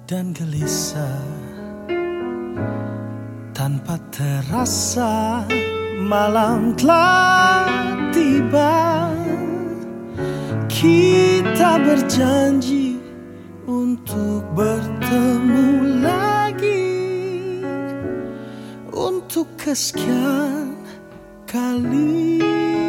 dan gelisah. Tanpa terasa malam telah tiba. Kita berjanji untuk bertemu lagi, untuk kesekian kali.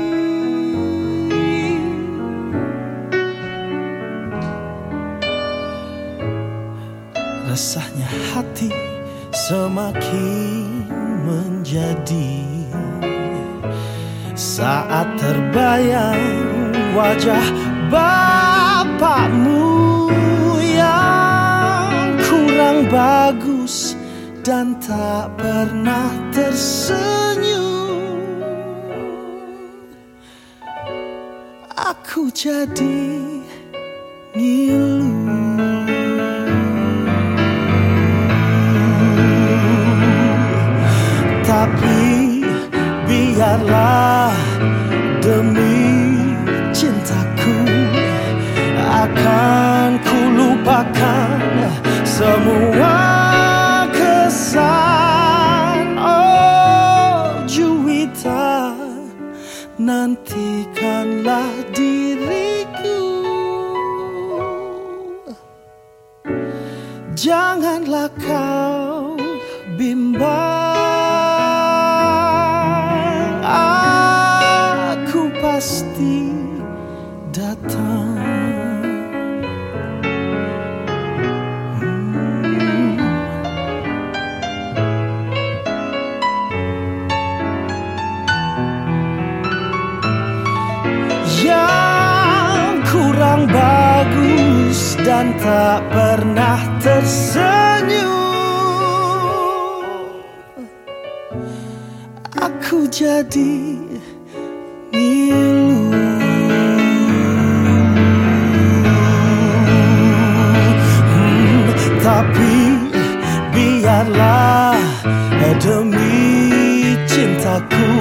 Resahnya hati semakin menjadi saat terbayang wajah bapakmu yang kurang bagus dan tak pernah tersenyum. Aku jadi ngilu. Tapi biarlah, demi cintaku akan ku lupakan semua kesan. Oh Juwita, nantikanlah diriku. Janganlah kau bimbang, pasti datang. Yang kurang bagus dan tak pernah tersenyum. Aku jadi ngilu. Tapi biarlah, demi cintaku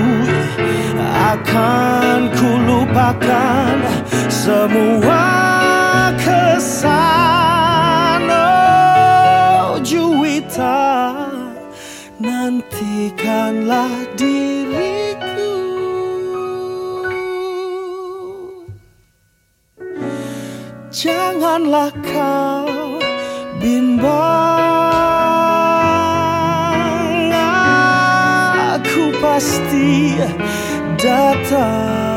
akan ku lupakan semua kesan. Oh Juwita, nantikanlah diriku. Janganlah kau bimbang, aku pasti datang.